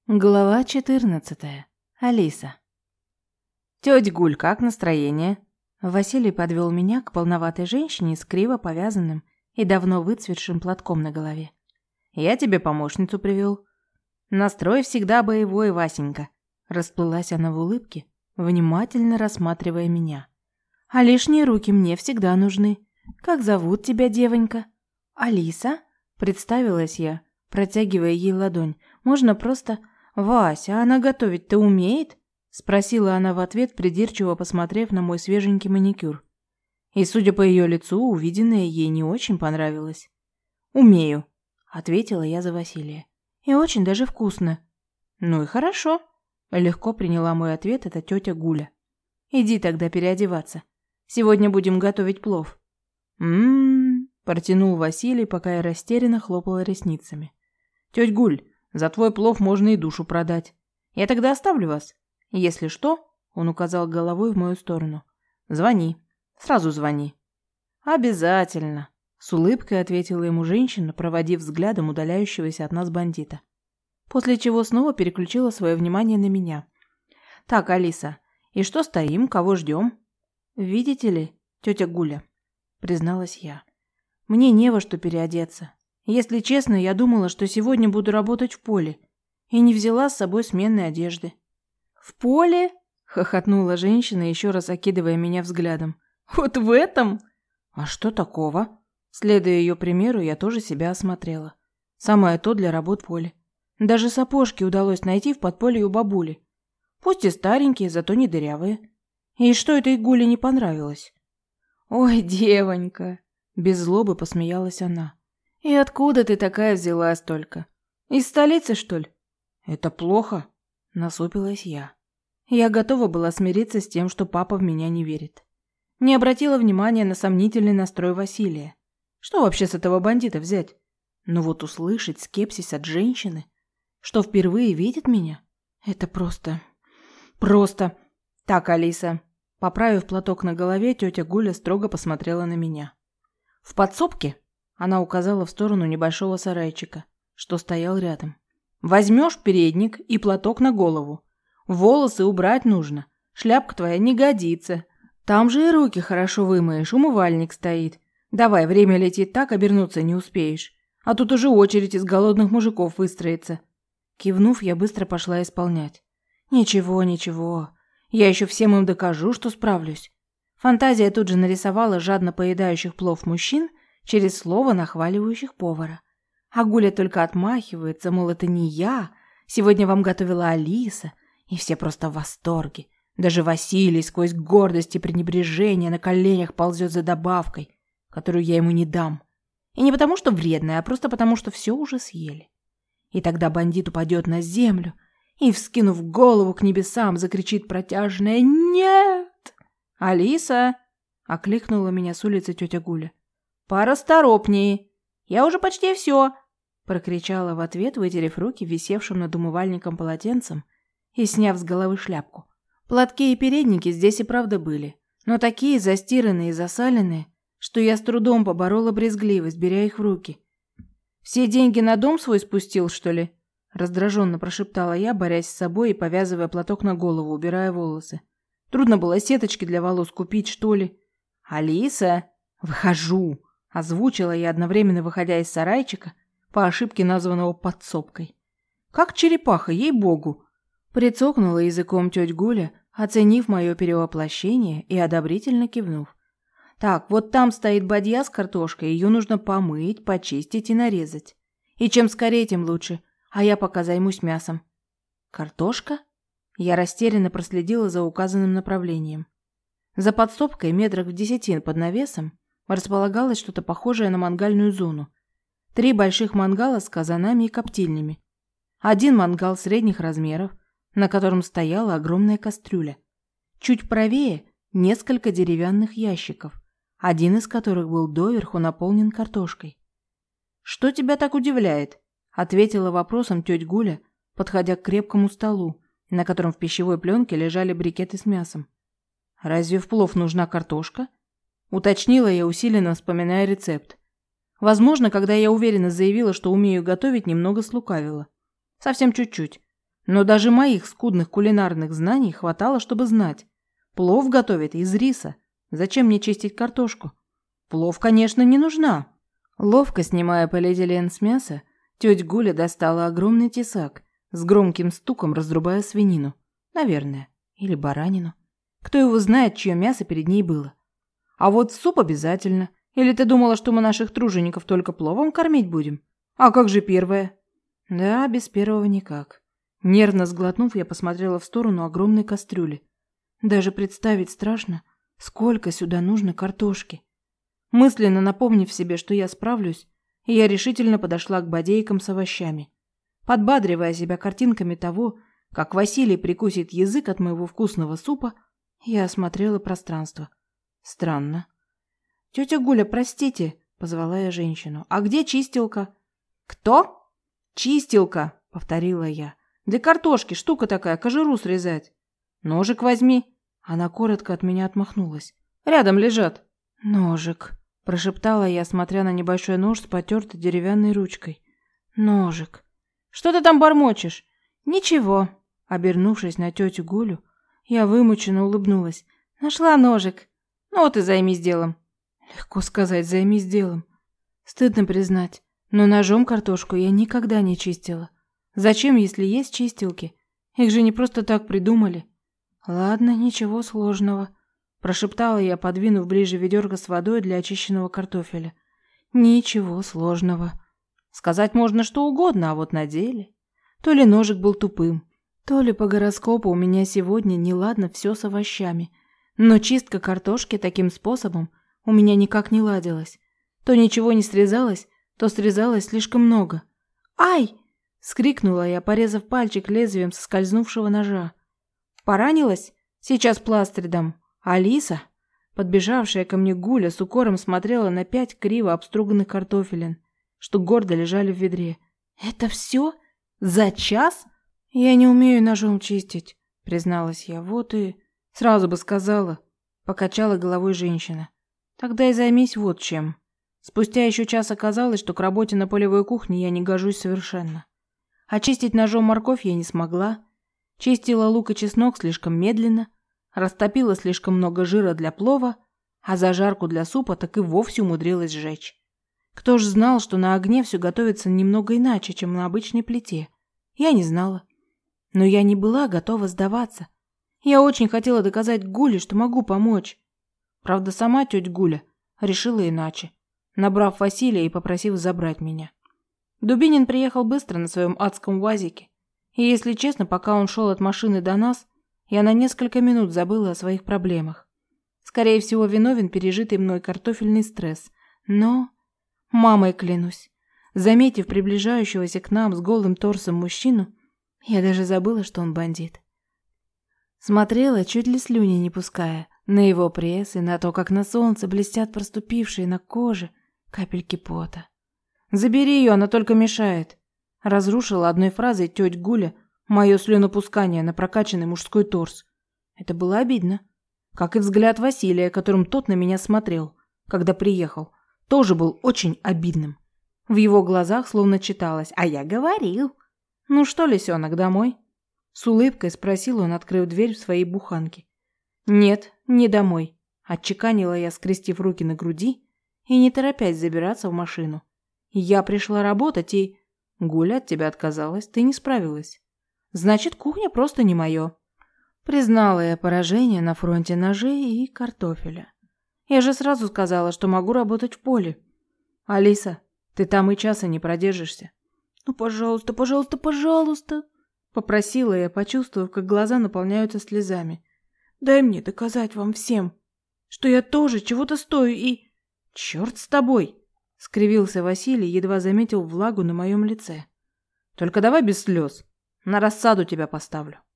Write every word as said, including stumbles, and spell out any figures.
Глава четырнадцатая. Алиса. «Тётя Гуль, как настроение?» Василий подвёл меня к полноватой женщине с криво повязанным и давно выцветшим платком на голове. «Я тебе помощницу привёл. Настрой всегда боевой, Васенька». Расплылась она в улыбке, внимательно рассматривая меня. «А лишние руки мне всегда нужны. Как зовут тебя, девонька?» «Алиса?» – представилась я, протягивая ей ладонь. «Можно просто...» «Вася, а она готовить-то умеет?» – спросила она в ответ, придирчиво посмотрев на мой свеженький маникюр. И, судя по ее лицу, увиденное ей не очень понравилось. «Умею», – ответила я за Василия. «И очень даже вкусно». «Ну и хорошо», – легко приняла мой ответ эта тетя Гуля. «Иди тогда переодеваться. Сегодня будем готовить плов». «М-м-м», протянул Василий, пока я растерянно хлопала ресницами. «Тетя Гуль, за твой плов можно и душу продать. Я тогда оставлю вас. Если что, он указал головой в мою сторону. Звони. Сразу звони. Обязательно, с улыбкой ответила ему женщина, проводив взглядом удаляющегося от нас бандита. После чего снова переключила свое внимание на меня. Так, Алиса, и что стоим, кого ждем? Видите ли, тетя Гуля, призналась я. Мне не во что переодеться. Если честно, я думала, что сегодня буду работать в поле, и не взяла с собой сменной одежды. «В поле?» – хохотнула женщина, еще раз окидывая меня взглядом. «Вот в этом?» «А что такого?» Следуя ее примеру, я тоже себя осмотрела. Самое то для работ в поле. Даже сапожки удалось найти в подполье у бабули. Пусть и старенькие, зато не дырявые. И что этой Гуле не понравилось? «Ой, девонька!» – без злобы посмеялась она. «И откуда ты такая взялась только? Из столицы, что ли?» «Это плохо», – насупилась я. Я готова была смириться с тем, что папа в меня не верит. Не обратила внимания на сомнительный настрой Василия. Что вообще с этого бандита взять? Но вот услышать скепсис от женщины, что впервые видит меня, это просто... Просто... Так, Алиса. Поправив платок на голове, тетя Гуля строго посмотрела на меня. В подсобке... Она указала в сторону небольшого сарайчика, что стоял рядом. «Возьмешь передник и платок на голову. Волосы убрать нужно. Шляпка твоя не годится. Там же и руки хорошо вымоешь, умывальник стоит. Давай, время летит так, обернуться не успеешь. А тут уже очередь из голодных мужиков выстроится». Кивнув, я быстро пошла исполнять. «Ничего, ничего. Я еще всем им докажу, что справлюсь». Фантазия тут же нарисовала жадно поедающих плов мужчин, через слово нахваливающих повара. А Гуля только отмахивается, мол, это не я, сегодня вам готовила Алиса, и все просто в восторге. Даже Василий сквозь гордость и пренебрежение на коленях ползет за добавкой, которую я ему не дам. И не потому, что вредная, а просто потому, что все уже съели. И тогда бандит упадет на землю и, вскинув голову к небесам, закричит протяжное «Нет!» «Алиса!» — окликнула меня с улицы тетя Гуля. «Порасторопнее! Я уже почти все!» Прокричала в ответ, вытерев руки висевшим над умывальником полотенцем и сняв с головы шляпку. Платки и передники здесь и правда были, но такие застиранные и засаленные, что я с трудом поборола брезгливость, беря их в руки. «Все деньги на дом свой спустил, что ли?» Раздраженно прошептала я, борясь с собой и повязывая платок на голову, убирая волосы. «Трудно было сеточки для волос купить, что ли?» «Алиса!» «Выхожу!» Озвучила я, одновременно выходя из сарайчика, по ошибке названного подсобкой. «Как черепаха, ей-богу!» Прицокнула языком тетя Гуля, оценив мое перевоплощение и одобрительно кивнув. «Так, вот там стоит бадья с картошкой, ее нужно помыть, почистить и нарезать. И чем скорее, тем лучше, а я пока займусь мясом». «Картошка?» Я растерянно проследила за указанным направлением. За подсобкой, метрах в десяти под навесом, располагалось что-то похожее на мангальную зону. Три больших мангала с казанами и коптильнями. Один мангал средних размеров, на котором стояла огромная кастрюля. Чуть правее несколько деревянных ящиков, один из которых был доверху наполнен картошкой. «Что тебя так удивляет?» – ответила вопросом тетя Гуля, подходя к крепкому столу, на котором в пищевой пленке лежали брикеты с мясом. «Разве в плов нужна картошка?» Уточнила я, усиленно вспоминая рецепт. Возможно, когда я уверенно заявила, что умею готовить, немного слукавила. Совсем чуть-чуть. Но даже моих скудных кулинарных знаний хватало, чтобы знать. Плов готовят из риса. Зачем мне чистить картошку? Плов, конечно, не нужна. Ловко снимая полиэтилен с мяса, тетя Гуля достала огромный тесак, с громким стуком разрубая свинину. Наверное. Или баранину. Кто его знает, чье мясо перед ней было. А вот суп обязательно. Или ты думала, что мы наших тружеников только пловом кормить будем? А как же первое? Да, без первого никак. Нервно сглотнув, я посмотрела в сторону огромной кастрюли. Даже представить страшно, сколько сюда нужно картошки. Мысленно напомнив себе, что я справлюсь, я решительно подошла к бодейкам с овощами. Подбадривая себя картинками того, как Василий прикусит язык от моего вкусного супа, я осмотрела пространство. Странно. «Тетя Гуля, простите», — позвала я женщину. «А где чистилка?» «Кто?» «Чистилка», — повторила я. «Для картошки штука такая, кожуру срезать». «Ножик возьми». Она коротко от меня отмахнулась. «Рядом лежат». «Ножик», — прошептала я, смотря на небольшой нож с потертой деревянной ручкой. «Ножик». «Что ты там бормочешь?» «Ничего». Обернувшись на тетю Гулю, я вымученно улыбнулась. «Нашла ножик». «Ну вот и займись делом». Легко сказать, займись делом. Стыдно признать, но ножом картошку я никогда не чистила. Зачем, если есть чистилки? Их же не просто так придумали. Ладно, ничего сложного, прошептала я, подвинув ближе ведерко с водой для очищенного картофеля. Ничего сложного. Сказать можно что угодно, а вот на деле... То ли ножик был тупым, то ли по гороскопу у меня сегодня неладно все с овощами. Но чистка картошки таким способом у меня никак не ладилась. То ничего не срезалось, то срезалось слишком много. «Ай!» — скрикнула я, порезав пальчик лезвием соскользнувшего ножа. «Поранилась? Сейчас пластырь дам». Алиса, подбежавшая ко мне Гуля, с укором смотрела на пять криво обструганных картофелин, что гордо лежали в ведре. «Это все? За час?» «Я не умею ножом чистить», — призналась я. «Вот и...» «Сразу бы сказала», — покачала головой женщина. «Тогда и займись вот чем». Спустя еще час оказалось, что к работе на полевой кухне я не гожусь совершенно. Очистить ножом морковь я не смогла. Чистила лук и чеснок слишком медленно. Растопила слишком много жира для плова, а зажарку для супа так и вовсе умудрилась сжечь. Кто ж знал, что на огне все готовится немного иначе, чем на обычной плите? Я не знала. Но я не была готова сдаваться. Я очень хотела доказать Гуле, что могу помочь. Правда, сама тетя Гуля решила иначе, набрав Василия и попросив забрать меня. Дубинин приехал быстро на своем адском УАЗике. И, если честно, пока он шел от машины до нас, я на несколько минут забыла о своих проблемах. Скорее всего, виновен пережитый мной картофельный стресс. Но, мамой клянусь, заметив приближающегося к нам с голым торсом мужчину, я даже забыла, что он бандит. Смотрела, чуть ли слюни не пуская, на его пресс и на то, как на солнце блестят проступившие на коже капельки пота. «Забери ее, она только мешает», — разрушила одной фразой тетя Гуля мое слюнопускание на прокачанный мужской торс. Это было обидно. Как и взгляд Василия, которым тот на меня смотрел, когда приехал, тоже был очень обидным. В его глазах словно читалось: «А я говорил». «Ну что, лисенок, домой?» С улыбкой спросил он, открыв дверь в своей буханке. «Нет, не домой», — отчеканила я, скрестив руки на груди и не торопясь забираться в машину. «Я пришла работать и...» «Гуля от тебя отказалась, ты не справилась». «Значит, кухня просто не мое». Признала я поражение на фронте ножей и картофеля. Я же сразу сказала, что могу работать в поле. «Алиса, ты там и часа не продержишься». «Ну, пожалуйста, пожалуйста, пожалуйста», — попросила я, почувствовав, как глаза наполняются слезами. «Дай мне доказать вам всем, что я тоже чего-то стою и...» «Черт с тобой!» — скривился Василий, едва заметил влагу на моем лице. «Только давай без слез. На рассаду тебя поставлю».